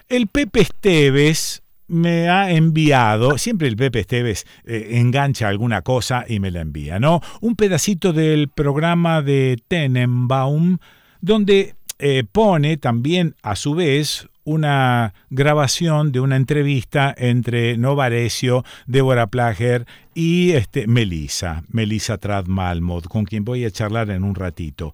El Pepe Esteves me ha enviado, siempre el Pepe Esteves engancha alguna cosa y me la envía, ¿no? Un pedacito del programa de Tenenbaum, donde pone también a su vez una grabación de una entrevista entre Novarecio, Débora Plager y Melissa Tradd-Malmold, con quien voy a charlar en un ratito.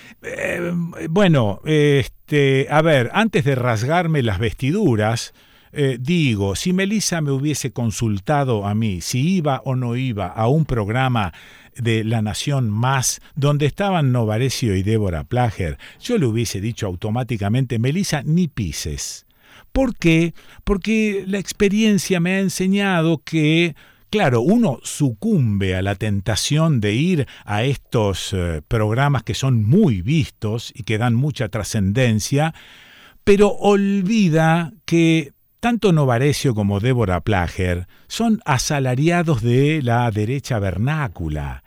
A ver, antes de rasgarme las vestiduras, digo, si Melissa me hubiese consultado a mí si iba o no iba a un programa de La Nación Más donde estaban Novarecio y Débora Plager, yo le hubiese dicho automáticamente: Melissa, ni pises. ¿Por qué? Porque la experiencia me ha enseñado que, claro, uno sucumbe a la tentación de ir a estos programas que son muy vistos y que dan mucha trascendencia, pero olvida que tanto Novarecio como Débora Plager son asalariados de la derecha vernácula.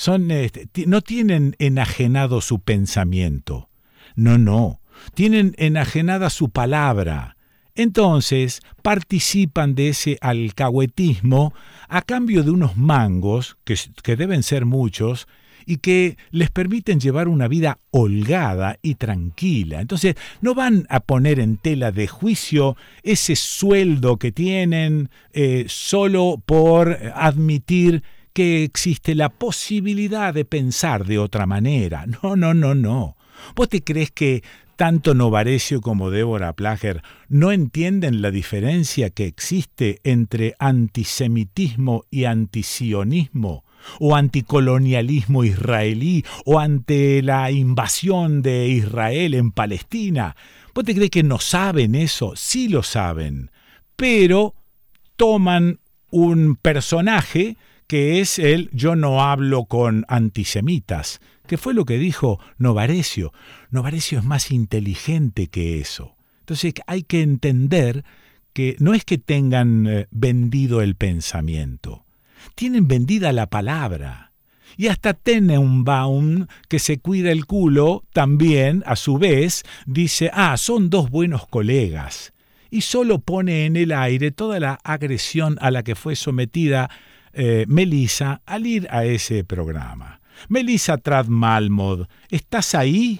No tienen enajenado su pensamiento. No. Tienen enajenada su palabra. Entonces participan de ese alcahuetismo a cambio de unos mangos, que deben ser muchos, y que les permiten llevar una vida holgada y tranquila. Entonces no van a poner en tela de juicio ese sueldo que tienen solo por admitir que existe la posibilidad de pensar de otra manera. No. ¿Vos te crees que tanto Novarecio como Débora Plager no entienden la diferencia que existe entre antisemitismo y antisionismo? ¿O anticolonialismo israelí? ¿O ante la invasión de Israel en Palestina? ¿Vos te crees que no saben eso? Sí lo saben, pero toman un personaje que es el yo no hablo con antisemitas, que fue lo que dijo Novarecio. Novarecio es más inteligente que eso. Entonces hay que entender que no es que tengan vendido el pensamiento, tienen vendida la palabra. Y hasta Tenenbaum, que se cuida el culo, también, a su vez, dice, son dos buenos colegas. Y solo pone en el aire toda la agresión a la que fue sometida Melissa al ir a ese programa. Melissa Tradd-Malmold, ¿estás ahí?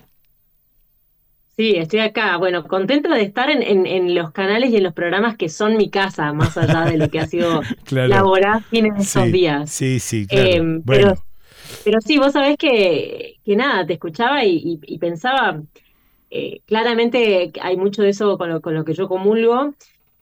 Sí, estoy acá. Bueno, contenta de estar en los canales y en los programas que son mi casa, más allá de lo que ha sido la Claro, vorágine en estos sí, días. sí, Eh, claro. pero, Bueno, pero sí, vos sabés que nada, te escuchaba y pensaba, claramente hay mucho de eso con lo que yo comulgo.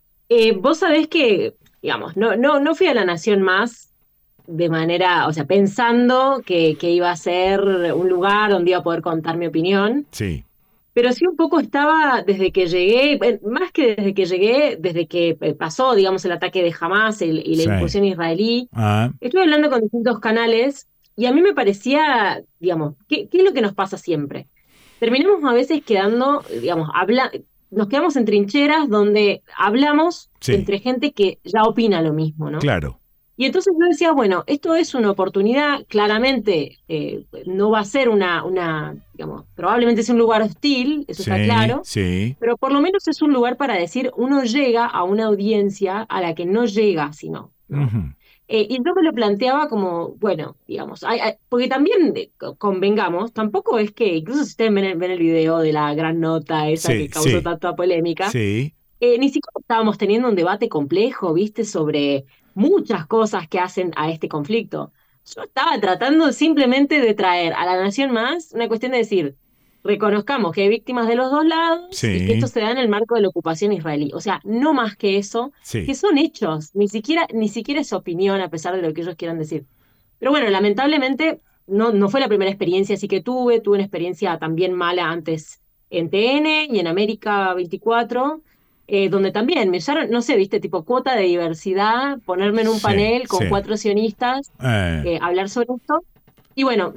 Vos sabés que, digamos, no fui a La Nación Más de manera, o sea, pensando que iba a ser un lugar donde iba a poder contar mi opinión. sí, Pero sí un poco estaba desde que llegué, más que desde que llegué, desde que pasó, digamos, el ataque de Hamás y la sí. incursión israelí. Ah, Estuve hablando con distintos canales y a mí me parecía, digamos, ¿qué es lo que nos pasa siempre? Terminamos a veces quedando, digamos, nos quedamos en trincheras donde hablamos sí, entre gente que ya opina lo mismo, ¿no? claro. Y entonces yo decía, bueno, esto es una oportunidad, claramente no va a ser digamos, probablemente es un lugar hostil, eso está Sí, claro, sí. pero por lo menos es un lugar para decir, uno llega a una audiencia a la que no llega, sino, ¿no? Ujú, Y yo me lo planteaba como, bueno, digamos, porque también, convengamos, tampoco es que, incluso si ustedes ven el video de la gran nota esa sí, que causó sí, tanta polémica, sí. ni siquiera estábamos teniendo un debate complejo, ¿viste? Sobre muchas cosas que hacen a este conflicto. Yo estaba tratando simplemente de traer a la Nación Más una cuestión de decir, reconozcamos que hay víctimas de los dos lados y que esto Sí, se da en el marco de la ocupación israelí. O sea, no más que eso, que sí. son hechos, ni siquiera es opinión a pesar de lo que ellos quieran decir. Pero bueno, lamentablemente no fue la primera experiencia así que tuve una experiencia también mala antes en TN y en América 24, donde también me usaron, no sé, viste, tipo cuota de diversidad, ponerme en un Sí, panel con sí. 4 sionistas, Eh, hablar sobre esto. Y bueno,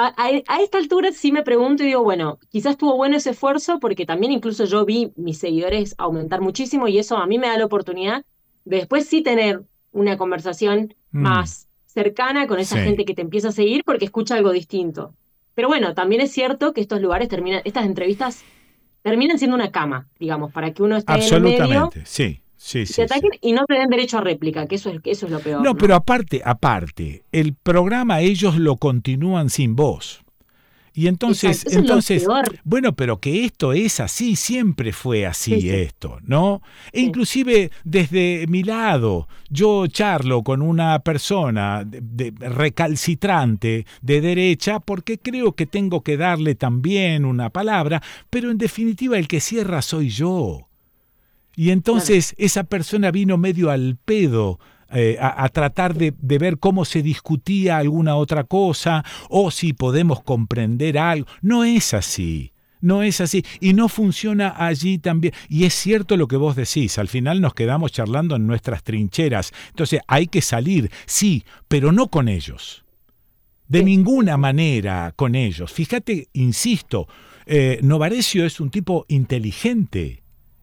a esta altura sí me pregunto y digo, bueno, quizás estuvo bueno ese esfuerzo porque también incluso yo vi mis seguidores aumentar muchísimo y eso a mí me da la oportunidad de después sí tener una conversación mm, más cercana con esa sí, gente que te empieza a seguir porque escucha algo distinto. Pero bueno, también es cierto que estos lugares estas entrevistas terminan siendo una cama, digamos, para que uno esté en el medio Absolutamente, sí, sí, y te sí, ataquen sí. y no te den derecho a réplica, que eso es lo peor, No, ¿no? pero aparte, el programa ellos lo continúan sin voz. Y Exacto, eso es lo entonces, peor. bueno, pero que esto es así, siempre fue Sí, así sí, esto, ¿no? E sí. inclusive desde mi lado, yo charlo con una persona recalcitrante de derecha porque creo que tengo que darle también una palabra, pero en definitiva el que cierra soy yo. Y Claro. entonces esa persona vino medio al pedo a tratar de ver cómo se discutía alguna otra cosa o si podemos comprender algo. No es así. No es así. Y no funciona allí también. Y es cierto lo que vos decís. Al final nos quedamos charlando en nuestras trincheras. Entonces hay que salir, sí, pero no con ellos. De Sí, sí, ninguna sí. manera con ellos. Fíjate, insisto, Novarecio es un tipo inteligente.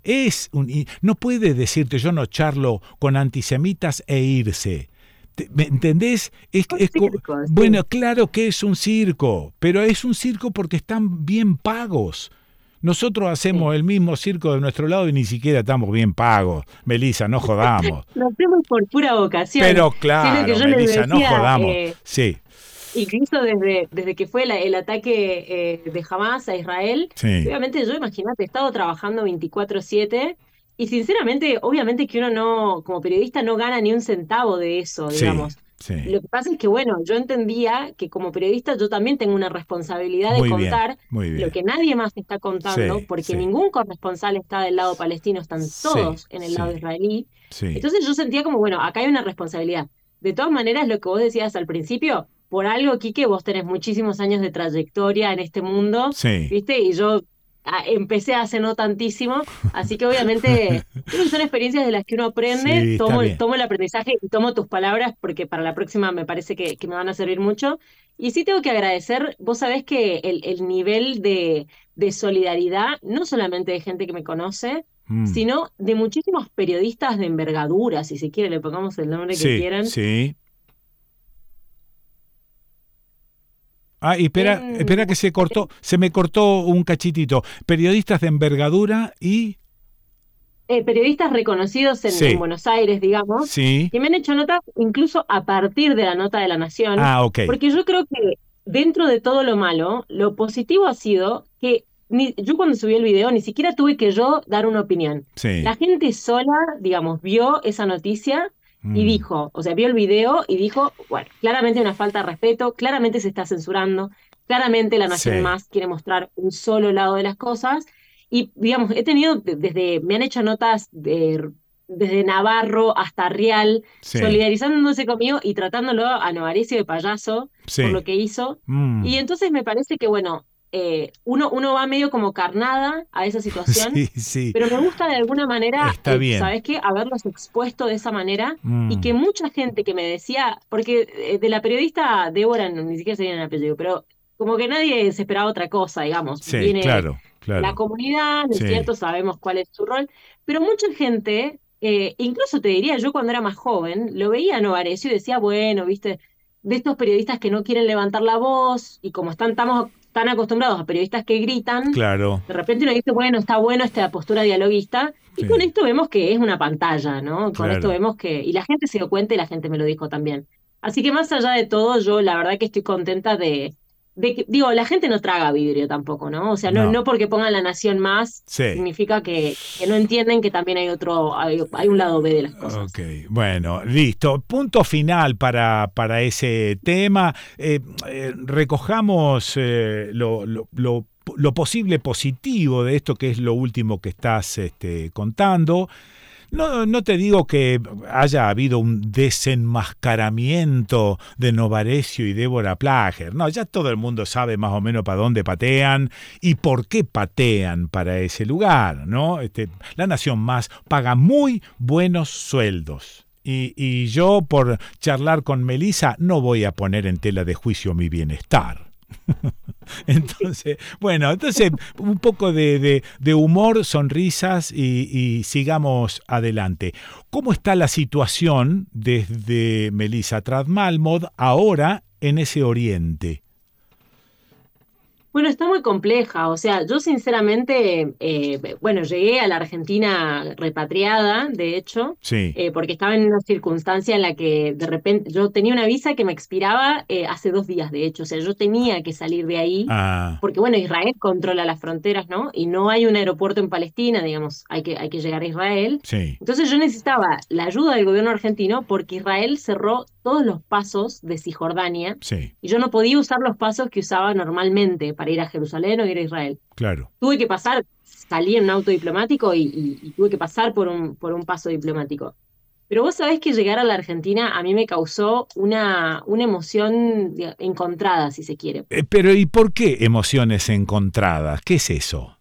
No puede decirte yo no charlo con antisemitas e irse. ¿Me entendés? Un circo, sí. Bueno, claro que es un circo, pero es un circo porque están bien pagos. Nosotros Sí. hacemos el mismo circo de nuestro lado y ni siquiera estamos bien pagos. Melissa, no jodamos. Lo hacemos por pura vocación. Pero Sí, es lo que claro, yo les Melissa, no decía, jodamos. Sí, incluso desde que fue el ataque de Hamas a Israel, sí, obviamente yo, imagínate, he estado trabajando 24/7 y sinceramente, obviamente que uno no, como periodista, no gana ni un centavo de eso, sí, digamos. sí. Lo que pasa es que, bueno, yo entendía que como periodista yo también tengo una responsabilidad de Muy bien, contar muy lo bien. que nadie más está contando, Sí, porque sí, ningún corresponsal está del lado palestino, están sí, todos en el lado sí, israelí. sí, Entonces yo sentía como, bueno, acá hay una responsabilidad. De todas maneras, lo que vos decías al principio, por algo, Quique, vos tenés muchísimos años de trayectoria en este mundo, sí. ¿viste? Y yo empecé hace no tantísimo, así que obviamente creo que son experiencias de las que uno aprende, Sí, está tomo, bien. tomo el aprendizaje y tomo tus palabras porque para la próxima me parece que me van a servir mucho. Y sí tengo que agradecer, vos sabés que el nivel de solidaridad, no solamente de gente que me conoce, Mm. sino de muchísimos periodistas de envergadura, si se quiere, le pongamos el nombre que Sí, quieran. sí. Ah, y En, espera que se me cortó un cachitito. Periodistas de envergadura y... periodistas reconocidos en Sí, Buenos Aires, digamos, sí. que me han hecho notas incluso a partir de la nota de La Nación, Ah, ok. porque yo creo que dentro de todo lo malo, lo positivo ha sido que yo cuando subí el video ni siquiera tuve que yo dar una opinión. Sí. La gente sola, digamos, vio esa noticia y Mm, dijo, o sea, vio el video y dijo, bueno, claramente hay una falta de respeto, claramente se está censurando, claramente La Nación sí, Más quiere mostrar un solo lado de las cosas. Y, digamos, he tenido me han hecho notas desde Navarro hasta Real, sí, solidarizándose conmigo y tratándolo a Novarecio de payaso por lo sí. que hizo. Y Mm, entonces me parece que, bueno, uno va medio como carnada a esa situación, sí, sí. pero me gusta de alguna manera, Está bien. ¿sabes qué? Haberlos expuesto de esa manera y que Mm, mucha gente que me decía, porque de la periodista Débora ni siquiera se viene el apellido, pero como que nadie se esperaba otra cosa, digamos, sí, viene claro, la claro. comunidad, ¿no es Sí, cierto? Sabemos cuál es su rol, pero mucha gente, incluso te diría, yo cuando era más joven, lo veía a Novarecio y decía, bueno, viste, de estos periodistas que no quieren levantar la voz y como estamos tan acostumbrados a periodistas que gritan, claro. de repente uno dice, bueno, está bueno esta postura dialoguista, y con Sí, esto vemos que es una pantalla, ¿no? Con esto claro. vemos que, y la gente se dio cuenta y la gente me lo dijo también. Así que más allá de todo, yo la verdad que estoy contenta de que, digo, la gente no traga vidrio tampoco, ¿no? O sea, no, No. no porque pongan La Nación Más, Sí. significa que no entienden que también hay un lado B de las Ok, cosas. bueno, listo. Punto final para ese tema. Recojamos lo posible positivo de esto que es lo último que estás contando. No, no te digo que haya habido un desenmascaramiento de Novarecio y Débora Plager. No, ya todo el mundo sabe más o menos para dónde patean y por qué patean para ese lugar, ¿no? La Nación Más paga muy buenos sueldos. Y yo, por charlar con Melissa, no voy a poner en tela de juicio mi bienestar. Entonces, bueno, un poco de humor, sonrisas y sigamos adelante. ¿Cómo está la situación desde Melissa Trad-Malmod ahora en ese oriente? Bueno, está muy compleja. O sea, yo sinceramente, bueno, llegué a la Argentina repatriada, de hecho, Sí. porque estaba en una circunstancia en la que de repente yo tenía una visa que me expiraba hace 2 días, de hecho. O sea, yo tenía que salir de ahí, Ah, porque bueno, Israel controla las fronteras, ¿no? Y no hay un aeropuerto en Palestina, digamos, hay que llegar a Israel. sí, Entonces yo necesitaba la ayuda del gobierno argentino porque Israel cerró todos los pasos de Cisjordania sí, y yo no podía usar los pasos que usaba normalmente para ir a Jerusalén o ir a Israel. claro. Tuve que pasar, salí en un auto diplomático y tuve que pasar por un paso diplomático. Pero vos sabés que llegar a la Argentina a mí me causó una emoción encontrada, si se quiere. Pero ¿y por qué emociones encontradas? ¿Qué es eso?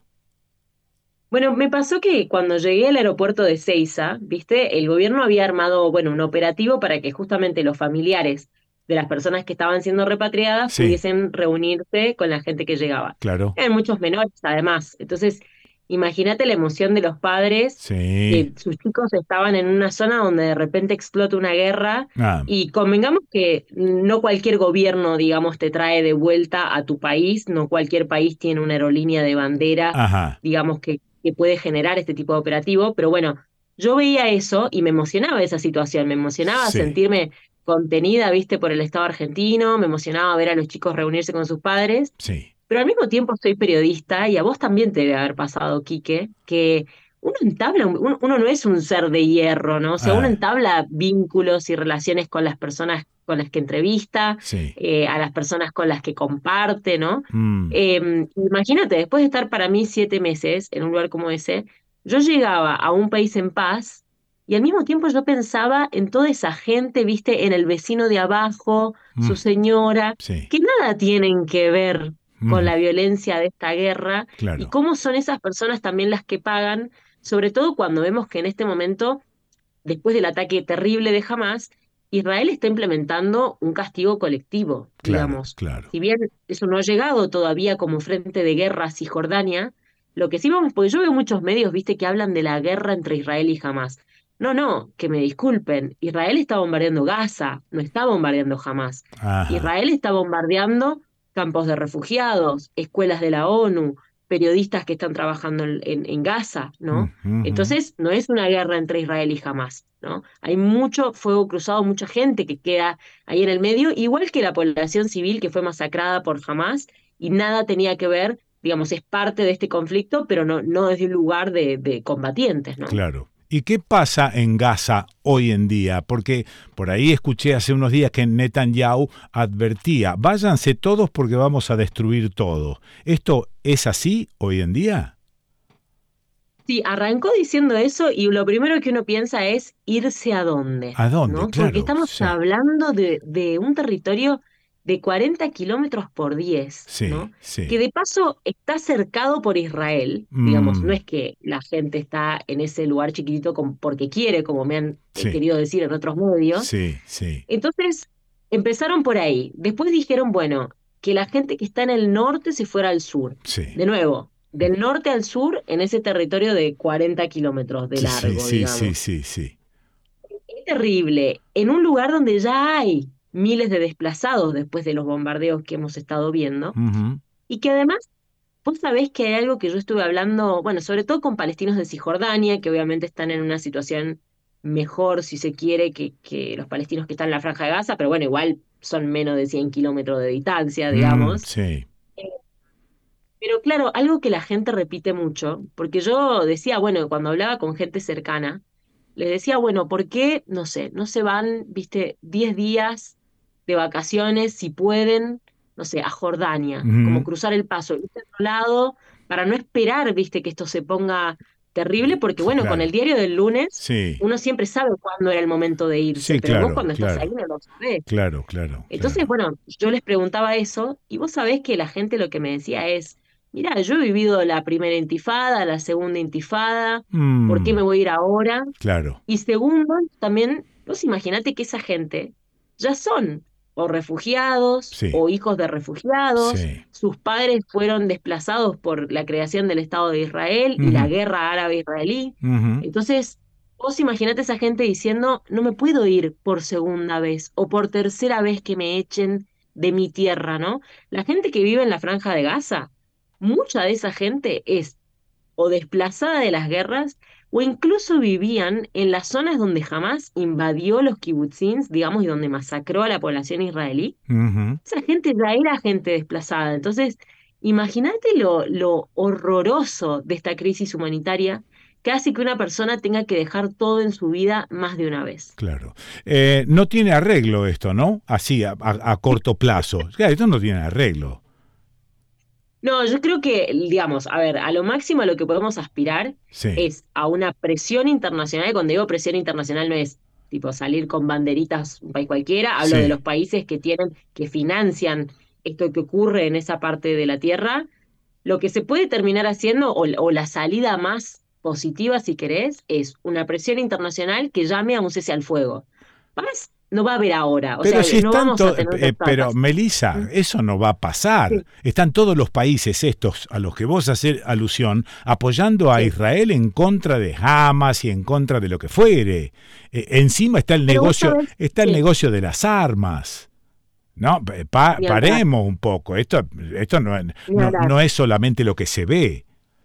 Bueno, me pasó que cuando llegué al aeropuerto de Ezeiza, viste, el gobierno había armado, bueno, un operativo para que justamente los familiares de las personas que estaban siendo repatriadas Sí, pudiesen reunirse con la gente que llegaba. claro. Eran muchos menores, además. Entonces, imagínate la emoción de los padres Sí. que sus chicos estaban en una zona donde de repente explota una guerra Ah, y convengamos que no cualquier gobierno, digamos, te trae de vuelta a tu país, no cualquier país tiene una aerolínea de bandera, ajá. digamos, que puede generar este tipo de operativo, pero bueno, yo veía eso y me emocionaba esa situación, me emocionaba Sí, sentirme contenida, viste, por el Estado argentino, me emocionaba ver a los chicos reunirse con sus padres, sí. pero al mismo tiempo soy periodista y a vos también te debe haber pasado, Quique, que uno entabla, uno no es un ser de hierro, ¿no? O sea, uno Ah, entabla vínculos y relaciones con las personas con las que entrevista, sí. a las personas con las que comparte, ¿no? Mm, Imagínate, después de estar para mí 7 meses en un lugar como ese, yo llegaba a un país en paz y al mismo tiempo yo pensaba en toda esa gente, viste, en el vecino de abajo, mm, su señora, sí. que nada tienen que ver con Mm, la violencia de esta guerra y claro, cómo son esas personas también las que pagan, sobre todo cuando vemos que en este momento, después del ataque terrible de Hamas, Israel está implementando un castigo colectivo, claro, digamos. claro. Si bien eso no ha llegado todavía como frente de guerra a Cisjordania, lo que sí vamos, porque yo veo muchos medios, viste, que hablan de la guerra entre Israel y Hamas. No, no, que me disculpen, Israel está bombardeando Gaza, no está bombardeando Hamas. Ajá. Israel está bombardeando campos de refugiados, escuelas de la ONU, periodistas que están trabajando en Gaza, Mm, ¿no? ujú. Entonces, no es una guerra entre Israel y Hamas, ¿no? Hay mucho fuego cruzado, mucha gente que queda ahí en el medio, igual que la población civil que fue masacrada por Hamas y nada tenía que ver, digamos, es parte de este conflicto, pero no es un lugar de combatientes, ¿no? Claro. ¿Y qué pasa en Gaza hoy en día? Porque por ahí escuché hace unos días que Netanyahu advertía, váyanse todos porque vamos a destruir todo. ¿Esto es así hoy en día? Sí, arrancó diciendo eso y lo primero que uno piensa es irse a dónde, ¿A dónde? ¿no? Porque Claro, estamos sí, hablando de un territorio de 40 kilómetros por 10, sí, ¿no? sí. Que de paso está cercado por Israel, digamos, no Mm, es que la gente está en ese lugar chiquitito porque quiere, como me han sí, querido decir en otros medios. sí, sí. Entonces, empezaron por ahí. Después dijeron, bueno, que la gente que está en el norte se fuera al sur. Sí. De nuevo, del norte al sur, en ese territorio de 40 kilómetros de Sí, sí, largo, sí, sí, digamos. sí, sí. Es terrible. En un lugar donde ya hay miles de desplazados después de los bombardeos que hemos estado viendo. Ujú. Y que además, vos sabés que hay algo que yo estuve hablando, bueno, sobre todo con palestinos de Cisjordania, que obviamente están en una situación mejor, si se quiere, que los palestinos que están en la Franja de Gaza, pero bueno, igual son menos de 100 kilómetros de distancia, digamos. Sí. Eh, Pero claro, algo que la gente repite mucho, porque yo decía, bueno, cuando hablaba con gente cercana, les decía, bueno, ¿por qué, no sé, no se van, viste, 10 días de vacaciones si pueden, no sé, a Jordania, como Ujú. cruzar el paso, irse a otro lado, para no esperar, viste, que esto se ponga terrible, porque Sí, bueno, con el claro. diario del lunes, Sí. uno siempre sabe cuándo era el momento de irse, Sí, pero vos claro, cuando estás ahí claro. no lo sabés. Claro, claro, Entonces, claro. bueno, yo les preguntaba eso y vos sabés que la gente lo que me decía es, mira, yo he vivido la primera intifada, la segunda intifada, ¿por qué me Mm, voy a ir ahora? claro. Y segundo, también, vos imaginate que esa gente ya son o refugiados Sí, o hijos de refugiados, sí. sus padres fueron desplazados por la creación del Estado de Israel y la Ujú, guerra árabe-israelí. ujú. Entonces, vos imaginate esa gente diciendo, no me puedo ir por segunda vez o por tercera vez que me echen de mi tierra, ¿no? La gente que vive en la Franja de Gaza, mucha de esa gente es o desplazada de las guerras o incluso vivían en las zonas donde jamás invadió los kibutzim, digamos, y donde masacró a la población israelí. Ujú. Esa gente ya era gente desplazada. Entonces, imagínate lo horroroso de esta crisis humanitaria que hace que una persona tenga que dejar todo en su vida más de una vez. Claro. No tiene arreglo esto, ¿no? Así, a corto plazo. Claro, esto no tiene arreglo. No, yo creo que, digamos, a ver, a lo máximo a lo que podemos aspirar Sí, es a una presión internacional. Y cuando digo presión internacional no es tipo salir con banderitas un país cualquiera, hablo de sí. los países que tienen, que financian esto que ocurre en esa parte de la tierra. Lo que se puede terminar haciendo, o la salida más positiva, si querés, es una presión internacional que llame a un cese al fuego. Paz no va a haber ahora, o Pero sea, si no están vamos a tener pero paz. Melissa, eso no va a pasar. Sí, Están todos los países estos a los que vos haces alusión apoyando a sí. Israel en contra de Hamas y en contra de lo que fuere. Encima está Pero vos sabés, está el sí, negocio de las armas. No, ni hablar, paremos un poco. Esto ni hablar. no es solamente lo que se ve.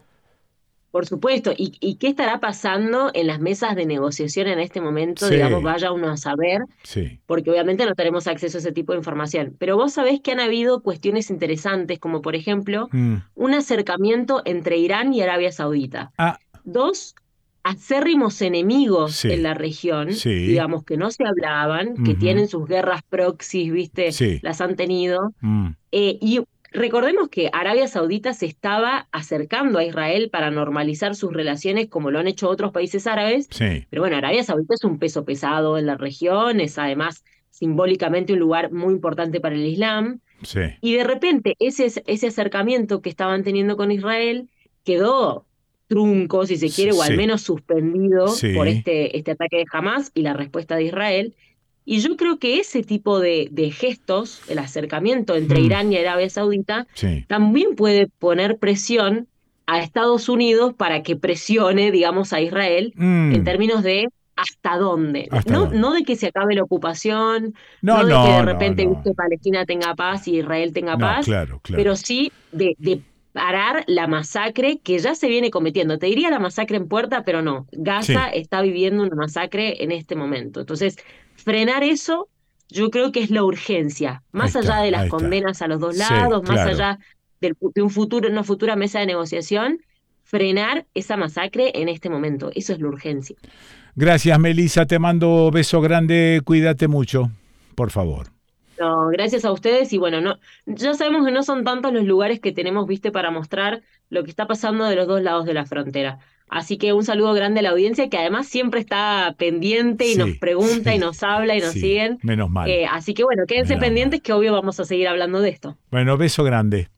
Por supuesto. ¿Y qué estará pasando en las mesas de negociación en este momento? Digamos, Sí, vaya uno a saber, sí. porque obviamente no tenemos acceso a ese tipo de información. Pero vos sabés que han habido cuestiones interesantes, como por ejemplo, Mm. un acercamiento entre Irán y Arabia Saudita. Ah, Dos acérrimos enemigos en sí, la región, sí. digamos, que no se hablaban, que Ujú, tienen sus guerras proxies, ¿viste? sí. Las han tenido. Mm, Y recordemos que Arabia Saudita se estaba acercando a Israel para normalizar sus relaciones como lo han hecho otros países árabes, sí, pero bueno, Arabia Saudita es un peso pesado en la región, es además simbólicamente un lugar muy importante para el Islam, sí. y de repente ese acercamiento que estaban teniendo con Israel quedó trunco, si se quiere, o al Sí, menos suspendido por sí. este ataque de Hamas y la respuesta de Israel. Y yo creo que ese tipo de gestos, el acercamiento entre Mm, Irán y Arabia Saudita, sí. también puede poner presión a Estados Unidos para que presione, digamos, a Israel en Mm, términos de hasta dónde. ¿hasta No, dónde? no de que se acabe la ocupación, No, no de que de no, no, repente, no. viste, Palestina tenga paz y Israel tenga No, paz, claro, pero claro. sí de parar la masacre que ya se viene cometiendo. Te diría la masacre en puerta, pero no. Gaza Sí, está viviendo una masacre en este momento. Entonces, frenar eso, yo creo que es la urgencia. ahí Más allá está, de las ahí está. condenas a los dos Sí, lados, más claro. allá de un futuro, una futura mesa de negociación, frenar esa masacre en este momento. Eso es la urgencia. Gracias, Melissa. Te mando beso grande. Cuídate mucho, por favor. No, gracias a ustedes y bueno, no, ya sabemos que no son tantos los lugares que tenemos, viste, para mostrar lo que está pasando de los dos lados de la frontera. Así que un saludo grande a la audiencia que además siempre está pendiente y nos Sí, pregunta y sí, nos habla y nos sí. siguen. Menos mal, Así que bueno, quédense menos pendientes mal. que obvio vamos a seguir hablando de esto. Bueno, beso grande.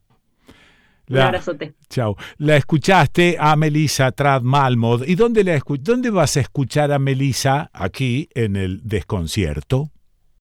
Un La, abrazote. chao. La escuchaste a Melissa Trad Malmod. ¿Y dónde vas a escuchar a Melissa? Aquí en el Desconcierto.